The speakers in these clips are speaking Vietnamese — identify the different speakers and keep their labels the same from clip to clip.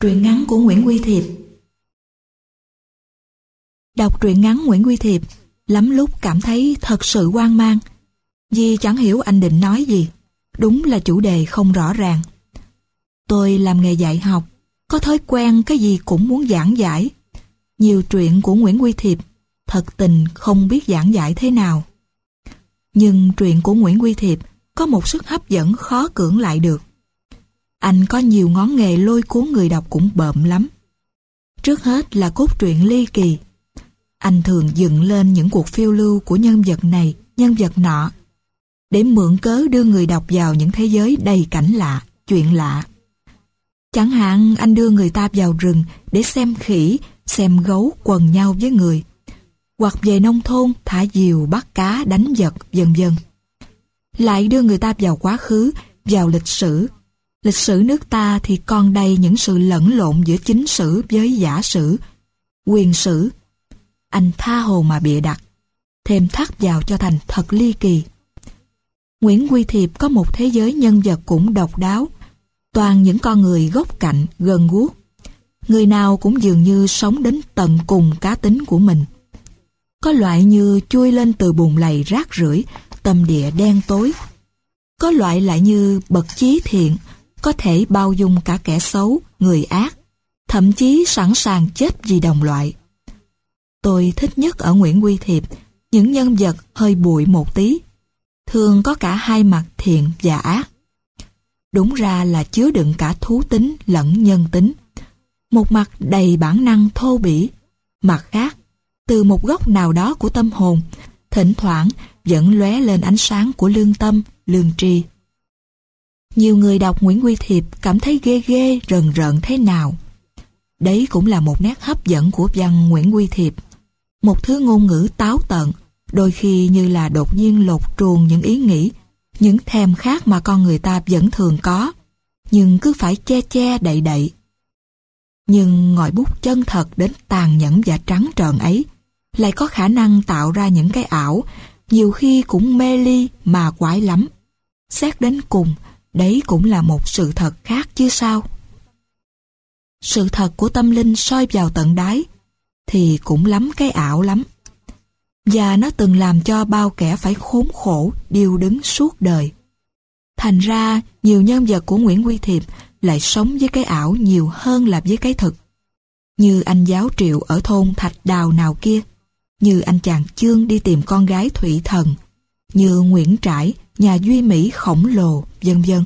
Speaker 1: Truyện ngắn của Nguyễn Quy Thiệp. Đọc truyện ngắn Nguyễn Quy Thiệp, lắm lúc cảm thấy thật sự hoang mang, vì chẳng hiểu anh định nói gì. Đúng là chủ đề không rõ ràng. Tôi làm nghề dạy học, có thói quen cái gì cũng muốn giảng giải. Nhiều truyện của Nguyễn Quy Thiệp, thật tình không biết giảng giải thế nào. Nhưng truyện của Nguyễn Quy Thiệp có một sức hấp dẫn khó cưỡng lại được. Anh có nhiều ngón nghề lôi cuốn người đọc cũng bợm lắm. Trước hết là cốt truyện ly kỳ. Anh thường dựng lên những cuộc phiêu lưu của nhân vật này, nhân vật nọ, để mượn cớ đưa người đọc vào những thế giới đầy cảnh lạ, chuyện lạ. Chẳng hạn anh đưa người ta vào rừng để xem khỉ, xem gấu quần nhau với người, hoặc về nông thôn thả diều bắt cá đánh vật, vân vân. Lại đưa người ta vào quá khứ, vào lịch sử. Lịch sử nước ta thì còn đầy những sự lẫn lộn giữa chính sử với giả sử, quyền sử. Anh tha hồ mà bịa đặt, thêm thắt vào cho thành thật ly kỳ. Nguyễn Quy Thiệp có một thế giới nhân vật cũng độc đáo, toàn những con người góc cạnh, gần guốc. Người nào cũng dường như sống đến tận cùng cá tính của mình. Có loại như chui lên từ bùn lầy rác rưởi, tâm địa đen tối. Có loại lại như bậc chí thiện, có thể bao dung cả kẻ xấu, người ác, thậm chí sẵn sàng chết vì đồng loại. Tôi thích nhất ở Nguyễn Quy Thiệp những nhân vật hơi bụi một tí, thường có cả hai mặt thiện và ác. Đúng ra là chứa đựng cả thú tính lẫn nhân tính. Một mặt đầy bản năng thô bỉ, mặt khác, từ một góc nào đó của tâm hồn, thỉnh thoảng vẫn lóe lên ánh sáng của lương tâm, lương tri. Nhiều người đọc Nguyễn Quy Thiệp cảm thấy ghê ghê, rần rợn thế nào. Đấy cũng là một nét hấp dẫn của văn Nguyễn Quy Thiệp. Một thứ ngôn ngữ táo tợn, đôi khi như là đột nhiên lột truồng những ý nghĩ, những thèm khát mà con người ta vẫn thường có, nhưng cứ phải che che đậy đậy. Nhưng ngòi bút chân thật đến tàn nhẫn và trắng trợn ấy lại có khả năng tạo ra những cái ảo, nhiều khi cũng mê ly mà quái lắm. Xét đến cùng, đấy cũng là một sự thật khác chứ sao. Sự thật của tâm linh soi vào tận đáy thì cũng lắm cái ảo lắm. Và nó từng làm cho bao kẻ phải khốn khổ, điêu đứng suốt đời. Thành ra, nhiều nhân vật của Nguyễn Quy Thiệp lại sống với cái ảo nhiều hơn là với cái thực. Như anh giáo Triệu ở thôn Thạch Đào nào kia, như anh chàng Chương đi tìm con gái Thụy Thần, như Nguyễn Trãi, nhà Duy Mỹ khổng lồ, vân vân.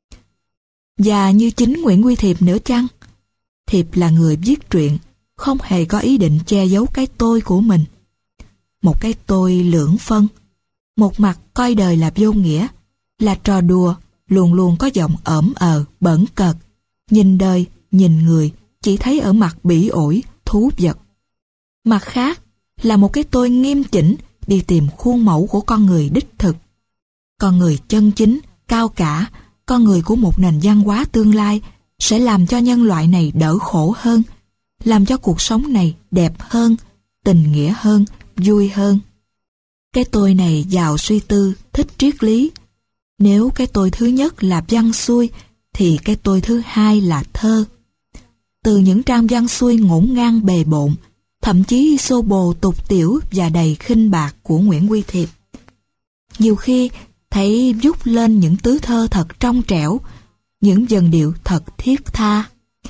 Speaker 1: Và như chính Nguyễn Quy Thiệp nữa chăng? Thiệp là người viết truyện, không hề có ý định che giấu cái tôi của mình. Một cái tôi lưỡng phân, một mặt coi đời là vô nghĩa, là trò đùa, luôn luôn có giọng ỡm bẩn cợt, nhìn đời, nhìn người, chỉ thấy ở mặt bỉ ổi, thú vật. Mặt khác là một cái tôi nghiêm chỉnh, đi tìm khuôn mẫu của con người đích thực. Con người chân chính, cao cả, con người của một nền văn hóa tương lai sẽ làm cho nhân loại này đỡ khổ hơn, làm cho cuộc sống này đẹp hơn, tình nghĩa hơn, vui hơn. Cái tôi này giàu suy tư, thích triết lý. Nếu cái tôi thứ nhất là văn xuôi, thì cái tôi thứ hai là thơ. Từ những trang văn xuôi ngổn ngang bề bộn, thậm chí xô bồ tục tiểu và đầy khinh bạc của Nguyễn Quy Thiệp, nhiều khi thấy vút lên những tứ thơ thật trong trẻo, những dần điệu thật thiết tha,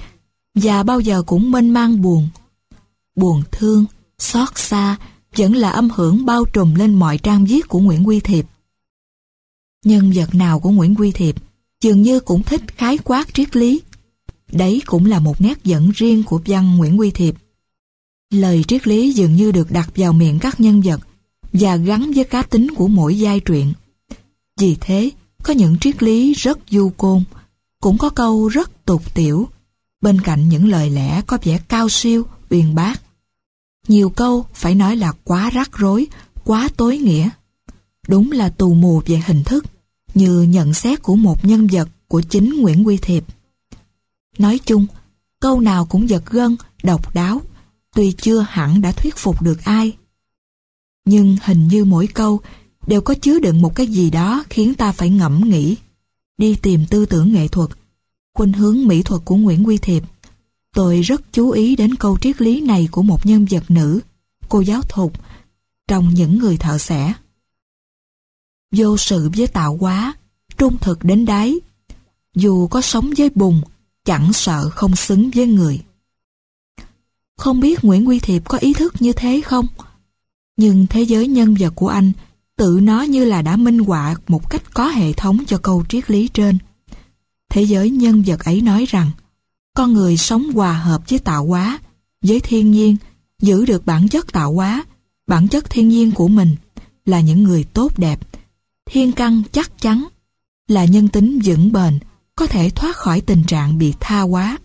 Speaker 1: và bao giờ cũng mênh mang buồn. Buồn thương, xót xa vẫn là âm hưởng bao trùm lên mọi trang viết của Nguyễn Quy Thiệp. Nhân vật nào của Nguyễn Quy Thiệp dường như cũng thích khái quát triết lý. Đấy cũng là một nét dẫn riêng của văn Nguyễn Quy Thiệp. Lời triết lý dường như được đặt vào miệng các nhân vật và gắn với cá tính của mỗi giai truyện. Vì thế, có những triết lý rất du côn, cũng có câu rất tục tiểu, bên cạnh những lời lẽ có vẻ cao siêu, uyên bác. Nhiều câu phải nói là quá rắc rối, quá tối nghĩa. Đúng là tù mù về hình thức, như nhận xét của một nhân vật của chính Nguyễn Quy Thiệp. Nói chung, câu nào cũng giật gân, độc đáo, tuy chưa hẳn đã thuyết phục được ai. Nhưng hình như mỗi câu đều có chứa đựng một cái gì đó khiến ta phải ngẫm nghĩ, đi tìm tư tưởng nghệ thuật, khuynh hướng mỹ thuật của Nguyễn Quy Thiệp, Tôi rất chú ý đến câu triết lý này của một nhân vật nữ, cô giáo Thục, trong Những Người Thợ Xẻ. Vô sự với tạo hóa, trung thực đến đáy. Dù có sống với bùn, chẳng sợ không xứng với người. Không biết Nguyễn Huy Thiệp có ý thức như thế không? Nhưng thế giới nhân vật của anh tự nó như là đã minh họa một cách có hệ thống cho câu triết lý trên. Thế giới nhân vật ấy nói rằng con người sống hòa hợp với tạo hóa, với thiên nhiên, giữ được bản chất tạo hóa, bản chất thiên nhiên của mình, là những người tốt đẹp, thiên căn chắc chắn, là nhân tính vững bền, có thể thoát khỏi tình trạng bị tha hóa.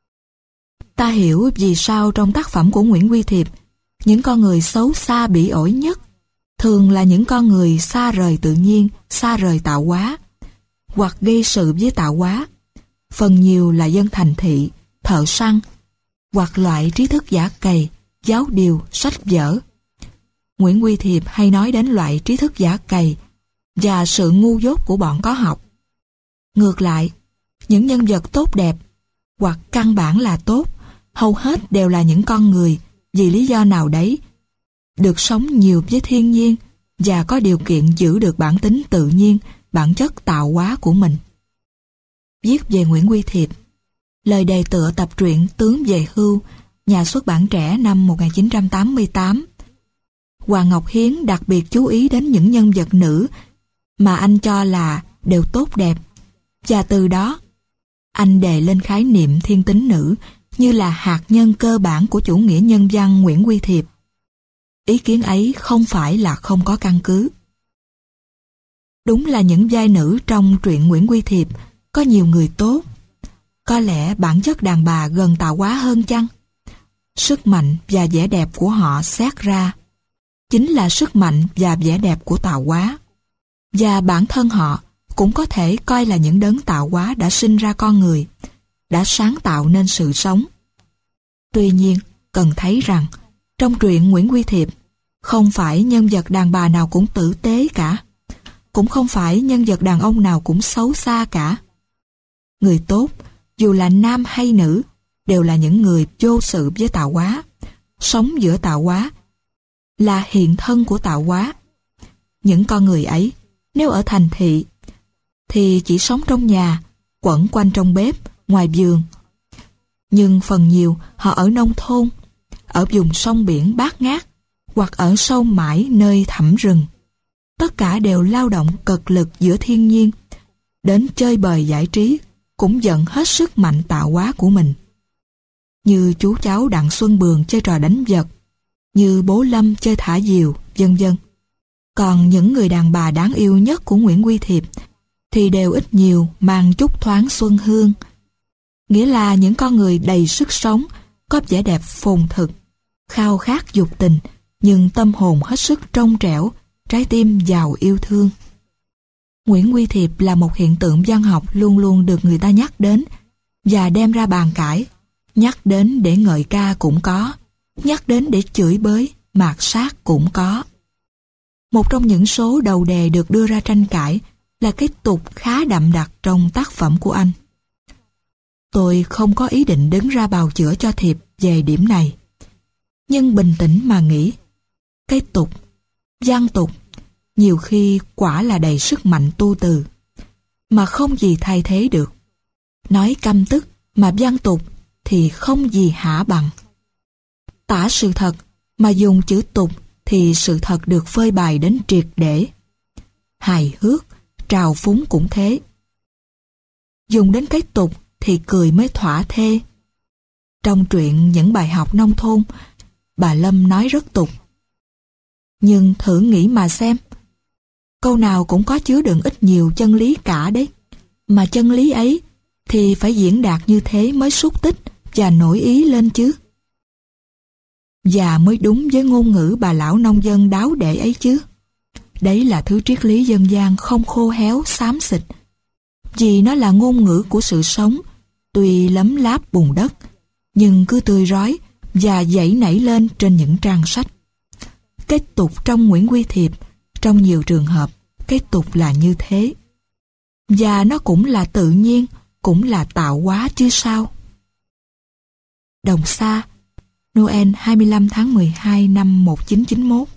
Speaker 1: Ta hiểu vì sao trong tác phẩm của Nguyễn Huy Thiệp, những con người xấu xa bỉ ổi nhất thường là những con người xa rời tự nhiên, xa rời tạo hóa, hoặc gây sự với tạo hóa. Phần nhiều là dân thành thị, thợ săn, hoặc loại trí thức giả cày, giáo điều, sách vở. Nguyễn Huy Thiệp hay nói đến loại trí thức giả cày và sự ngu dốt của bọn có học. Ngược lại, những nhân vật tốt đẹp, hoặc căn bản là tốt, hầu hết đều là những con người, vì lý do nào đấy, được sống nhiều với thiên nhiên và có điều kiện giữ được bản tính tự nhiên, bản chất tạo hóa của mình. Viết về Nguyễn Huy Thiệp, lời đề tựa tập truyện Tướng về hưu, nhà xuất bản Trẻ năm 1988. Hoàng Ngọc Hiến đặc biệt chú ý đến những nhân vật nữ mà anh cho là đều tốt đẹp, và từ đó anh đề lên khái niệm thiên tính nữ như là hạt nhân cơ bản của chủ nghĩa nhân văn Nguyễn Huy Thiệp. Ý kiến ấy không phải là không có căn cứ. Đúng là những vai nữ trong truyện Nguyễn Huy Thiệp có nhiều người tốt. Có lẽ bản chất đàn bà gần tạo hóa hơn chăng? Sức mạnh và vẻ đẹp của họ xét ra chính là sức mạnh và vẻ đẹp của tạo hóa. Và bản thân họ cũng có thể coi là những đấng tạo hóa đã sinh ra con người, đã sáng tạo nên sự sống. Tuy nhiên, cần thấy rằng trong truyện Nguyễn Huy Thiệp, không phải nhân vật đàn bà nào cũng tử tế cả, cũng không phải nhân vật đàn ông nào cũng xấu xa cả. Người tốt, dù là nam hay nữ, đều là những người vô sự với tạo hóa, sống giữa tạo hóa, là hiện thân của tạo hóa. Những con người ấy, nếu ở thành thị, thì chỉ sống trong nhà, quẩn quanh trong bếp, ngoài vườn. Nhưng phần nhiều họ ở nông thôn, ở vùng sông biển bát ngát, hoặc ở sâu mãi nơi thẳm rừng. Tất cả đều lao động cực lực giữa thiên nhiên, đến chơi bời giải trí cũng dẫn hết sức mạnh tạo hóa của mình. Như chú cháu Đặng Xuân Bường chơi trò đánh vật, như bố Lâm chơi thả diều, vân vân. Còn những người đàn bà đáng yêu nhất của Nguyễn Huy Thiệp thì đều ít nhiều mang chút thoáng xuân hương, nghĩa là những con người đầy sức sống, có vẻ đẹp phồn thực, khao khát dục tình, nhưng tâm hồn hết sức trong trẻo, trái tim giàu yêu thương. Nguyễn Huy Thiệp là một hiện tượng văn học luôn luôn được người ta nhắc đến và đem ra bàn cãi. Nhắc đến để ngợi ca cũng có, nhắc đến để chửi bới, mạt sát cũng có. Một trong những số đầu đề được đưa ra tranh cãi là cái tục khá đậm đặc trong tác phẩm của anh. Tôi không có ý định đứng ra bào chữa cho Thiệp về điểm này, nhưng bình tĩnh mà nghĩ, cái tục, văn tục, nhiều khi quả là đầy sức mạnh tu từ, mà không gì thay thế được. Nói căm tức mà văn tục thì không gì hả bằng. Tả sự thật mà dùng chữ tục thì sự thật được phơi bày đến triệt để. Hài hước, trào phúng cũng thế. Dùng đến cái tục thì cười mới thỏa thê. Trong truyện Những Bài Học Nông Thôn, bà Lâm nói rất tục. Nhưng thử nghĩ mà xem, câu nào cũng có chứa đựng ít nhiều chân lý cả đấy. Mà chân lý ấy thì phải diễn đạt như thế mới xúc tích và nổi ý lên chứ. Và mới đúng với ngôn ngữ bà lão nông dân đáo để ấy chứ. Đấy là thứ triết lý dân gian không khô héo, xám xịt. Vì nó là ngôn ngữ của sự sống, tuy lấm láp bùn đất, nhưng cứ tươi rói và dậy nảy lên trên những trang sách. Cái tục trong Nguyễn Huy Thiệp, trong nhiều trường hợp, cái tục là như thế. Và nó cũng là tự nhiên, cũng là tạo hóa chứ sao. Đồng Sa, Noel 25 tháng 12 năm 1991.